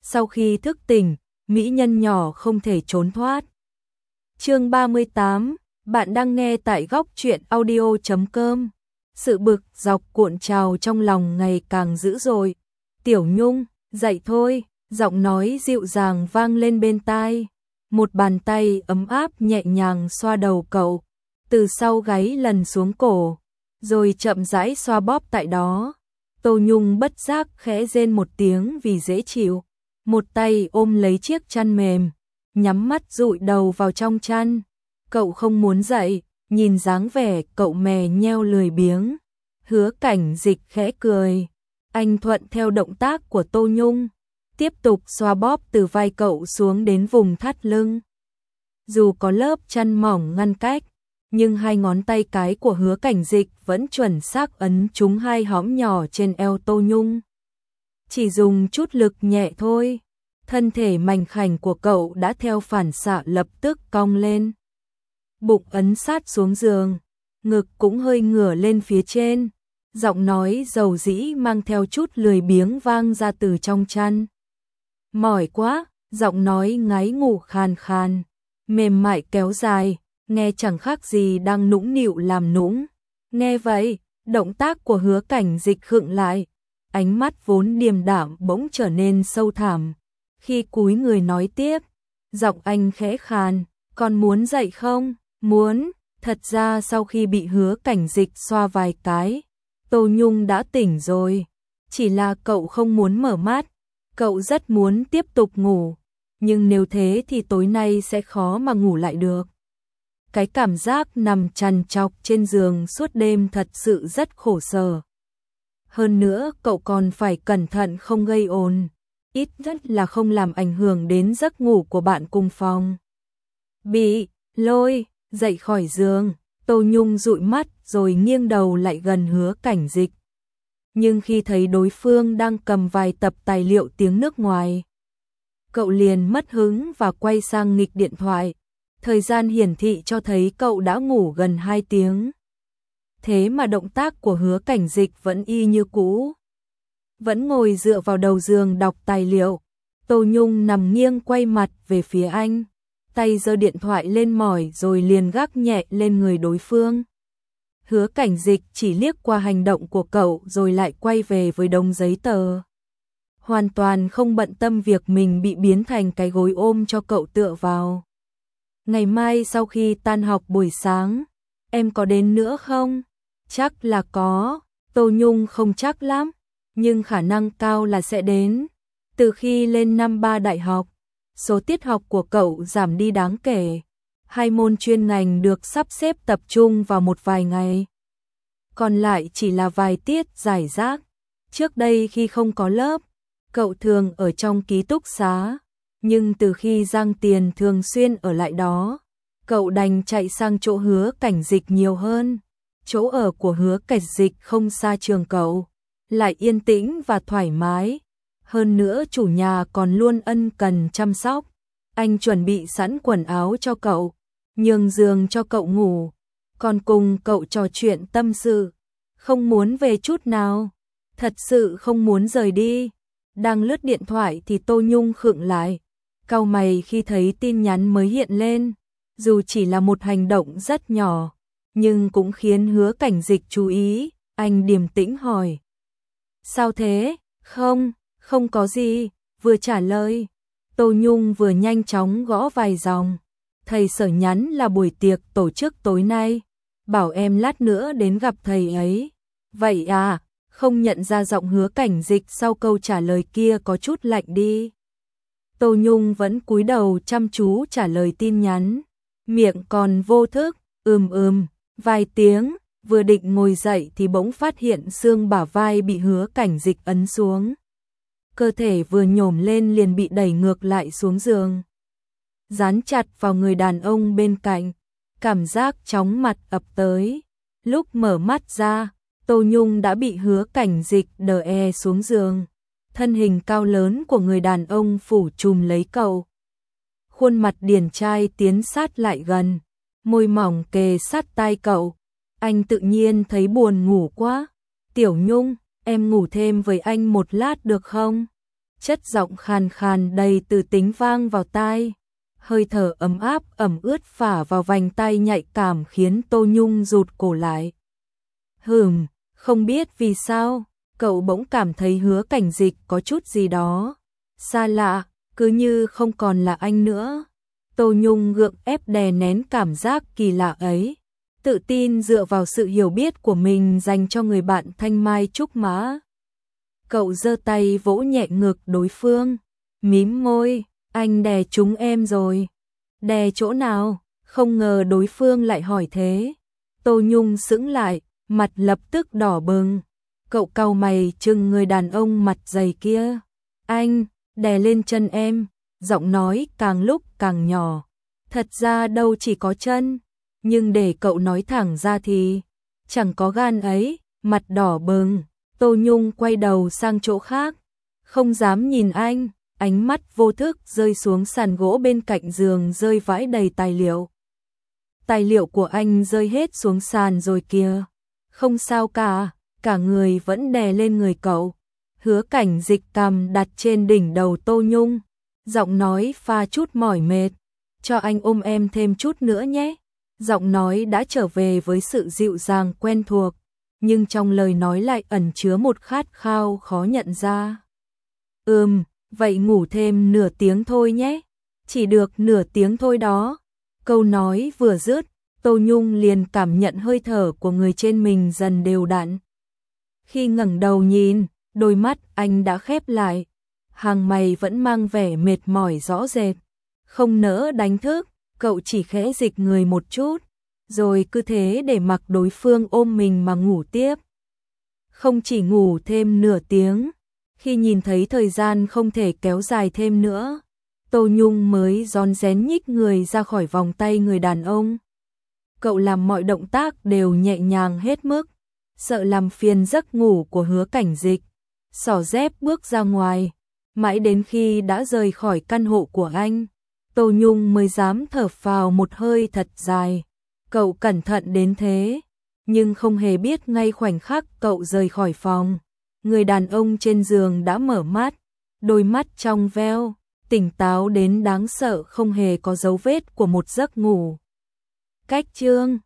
Sau khi thức tỉnh, mỹ nhân nhỏ không thể trốn thoát. Chương 38, bạn đang nghe tại góc truyện audio.com. Sự bực dọc cuộn trào trong lòng ngày càng dữ dội. Tiểu Nhung, dậy thôi, giọng nói dịu dàng vang lên bên tai. Một bàn tay ấm áp nhẹ nhàng xoa đầu cậu, từ sau gáy lần xuống cổ, rồi chậm rãi xoa bóp tại đó. Tô Nhung bất giác khẽ rên một tiếng vì dễ chịu. Một tay ôm lấy chiếc chăn mềm, nhắm mắt dụi đầu vào trong chăn. Cậu không muốn dậy, nhìn dáng vẻ cậu mè nheo lười biếng. Hứa Cảnh Dịch khẽ cười. Anh thuận theo động tác của Tô Nhung, tiếp tục xoa bóp từ vai cậu xuống đến vùng thắt lưng. Dù có lớp chăn mỏng ngăn cách, nhưng hai ngón tay cái của Hứa Cảnh Dịch vẫn chuẩn xác ấn trúng hai hõm nhỏ trên eo Tô Nhung. Chỉ dùng chút lực nhẹ thôi, thân thể mảnh khảnh của cậu đã theo phản xạ lập tức cong lên. Bụng ấn sát xuống giường, ngực cũng hơi ngửa lên phía trên, giọng nói dầu dĩ mang theo chút lười biếng vang ra từ trong chăn. Mỏi quá, giọng nói ngái ngủ khàn khàn, mềm mại kéo dài, nghe chẳng khác gì đang nũng nịu làm nũng. Nghe vậy, động tác của Hứa Cảnh Dịch khựng lại, ánh mắt vốn điềm đạm bỗng trở nên sâu thẳm. Khi cúi người nói tiếp, giọng anh khẽ khàn, "Con muốn dậy không?" "Muốn." Thật ra sau khi bị Hứa Cảnh Dịch xoa vài cái, Tô Nhung đã tỉnh rồi, chỉ là cậu không muốn mở mắt. Cậu rất muốn tiếp tục ngủ, nhưng nếu thế thì tối nay sẽ khó mà ngủ lại được. Cái cảm giác nằm trằn trọc trên giường suốt đêm thật sự rất khổ sở. Hơn nữa cậu còn phải cẩn thận không gây ồn, ít nhất là không làm ảnh hưởng đến giấc ngủ của bạn cùng phòng. Bị lôi dậy khỏi giường, Tô Nhung dụi mắt rồi nghiêng đầu lại gần Hứa Cảnh Dịch. Nhưng khi thấy đối phương đang cầm vài tập tài liệu tiếng nước ngoài, cậu liền mất hứng và quay sang nghịch điện thoại. Thời gian hiển thị cho thấy cậu đã ngủ gần 2 tiếng. Thế mà động tác của Hứa Cảnh Dịch vẫn y như cũ. Vẫn ngồi dựa vào đầu giường đọc tài liệu. Tô Nhung nằm nghiêng quay mặt về phía anh, tay giơ điện thoại lên mỏi rồi liền gác nhẹ lên người đối phương. Hứa Cảnh Dịch chỉ liếc qua hành động của cậu rồi lại quay về với đống giấy tờ. Hoàn toàn không bận tâm việc mình bị biến thành cái gối ôm cho cậu tựa vào. "Ngày mai sau khi tan học buổi sáng, em có đến nữa không?" "Chắc là có." Tô Nhung không chắc lắm, nhưng khả năng cao là sẽ đến. Từ khi lên năm 3 đại học, số tiết học của cậu giảm đi đáng kể. 2 môn chuyên ngành được sắp xếp tập trung vào một vài ngày, còn lại chỉ là vài tiết rải rác. Trước đây khi không có lớp, cậu thường ở trong ký túc xá, nhưng từ khi Giang Tiền thường xuyên ở lại đó, cậu đành chạy sang chỗ Hứa Cảnh Dịch nhiều hơn. Chỗ ở của Hứa Cảnh Dịch không xa trường cậu, lại yên tĩnh và thoải mái. Hơn nữa chủ nhà còn luôn ân cần chăm sóc. Anh chuẩn bị sẵn quần áo cho cậu, nhường giường cho cậu ngủ, còn cùng cậu trò chuyện tâm sự. Không muốn về chút nào, thật sự không muốn rời đi. Đang lướt điện thoại thì Tô Nhung khựng lại, cau mày khi thấy tin nhắn mới hiện lên. Dù chỉ là một hành động rất nhỏ, nhưng cũng khiến Hứa Cảnh Dịch chú ý. Anh điềm tĩnh hỏi: "Sao thế?" "Không, không có gì." Vừa trả lời, Tô Nhung vừa nhanh chóng gõ vài dòng. "Thầy Sở nhắn là buổi tiệc tổ chức tối nay, bảo em lát nữa đến gặp thầy ấy." "Vậy à?" Không nhận ra giọng Hứa Cảnh Dịch sau câu trả lời kia có chút lạnh đi. Tô Nhung vẫn cúi đầu chăm chú trả lời tin nhắn, miệng còn vô thức vài tiếng. Vừa định ngồi dậy thì bỗng phát hiện xương bả vai bị Hứa Cảnh Dịch ấn xuống. Cơ thể vừa nhổm lên liền bị đẩy ngược lại xuống giường, dán chặt vào người đàn ông bên cạnh. Cảm giác chóng mặt ập tới. Lúc mở mắt ra, Tô Nhung đã bị Hứa Cảnh Dịch đè xuống giường. Thân hình cao lớn của người đàn ông phủ trùm lấy cậu. Khuôn mặt điển trai tiến sát lại gần, môi mỏng kề sát tai cậu. Anh tự nhiên thấy buồn ngủ quá. "Tiểu Nhung, em ngủ thêm với anh một lát được không?" chất giọng khàn khàn đầy từ tính vang vào tai. Hơi thở ấm áp ẩm ướt phả vào vành tai nhạy cảm khiến Tô Nhung rụt cổ lại. Không biết vì sao, cậu bỗng cảm thấy Hứa Cảnh Dịch có chút gì đó xa lạ, cứ như không còn là anh nữa. Tô Nhung gượng ép đè nén cảm giác kỳ lạ ấy, tự tin dựa vào sự hiểu biết của mình dành cho người bạn thanh mai trúc mã. Cậu giơ tay vỗ nhẹ ngực đối phương, mím môi, anh đè trúng em rồi. Đè chỗ nào? Không ngờ đối phương lại hỏi thế. Tô Nhung sững lại, mặt lập tức đỏ bừng. Cậu cau mày trừng người đàn ông mặt dày kia. Anh, đè lên chân em, giọng nói càng lúc càng nhỏ. Thật ra đâu chỉ có chân, nhưng để cậu nói thẳng ra thì chẳng có gan ấy, mặt đỏ bừng. Tô Nhung quay đầu sang chỗ khác, không dám nhìn anh, ánh mắt vô thức rơi xuống sàn gỗ bên cạnh giường rơi vãi đầy tài liệu. Tài liệu của anh rơi hết xuống sàn rồi kìa. Không sao cả người vẫn đè lên người cậu. Hứa Cảnh Dịch cằm đặt trên đỉnh đầu Tô Nhung, giọng nói pha chút mỏi mệt. Cho anh ôm em thêm chút nữa nhé. Giọng nói đã trở về với sự dịu dàng quen thuộc, nhưng trong lời nói lại ẩn chứa một khát khao khó nhận ra. Vậy ngủ thêm nửa tiếng thôi nhé. Chỉ được nửa tiếng thôi đó. Câu nói vừa dứt, Tô Nhung liền cảm nhận hơi thở của người trên mình dần đều đặn. Khi ngẩng đầu nhìn, đôi mắt anh đã khép lại, hàng mày vẫn mang vẻ mệt mỏi rõ rệt. Không nỡ đánh thức, cậu chỉ khẽ dịch người một chút, rồi cứ thế để mặc đối phương ôm mình mà ngủ tiếp. Không chỉ ngủ thêm nửa tiếng, khi nhìn thấy thời gian không thể kéo dài thêm nữa, Tô Nhung mới rón rén nhích người ra khỏi vòng tay người đàn ông. Cậu làm mọi động tác đều nhẹ nhàng hết mức, sợ làm phiền giấc ngủ của Hứa Cảnh Dịch. Xỏ dép bước ra ngoài, mãi đến khi đã rời khỏi căn hộ của anh, Tô Nhung mới dám thở phào một hơi thật dài. Cậu cẩn thận đến thế, nhưng không hề biết ngay khoảnh khắc cậu rời khỏi phòng, người đàn ông trên giường đã mở mắt, đôi mắt trong veo, tỉnh táo đến đáng sợ, không hề có dấu vết của một giấc ngủ. Cách chương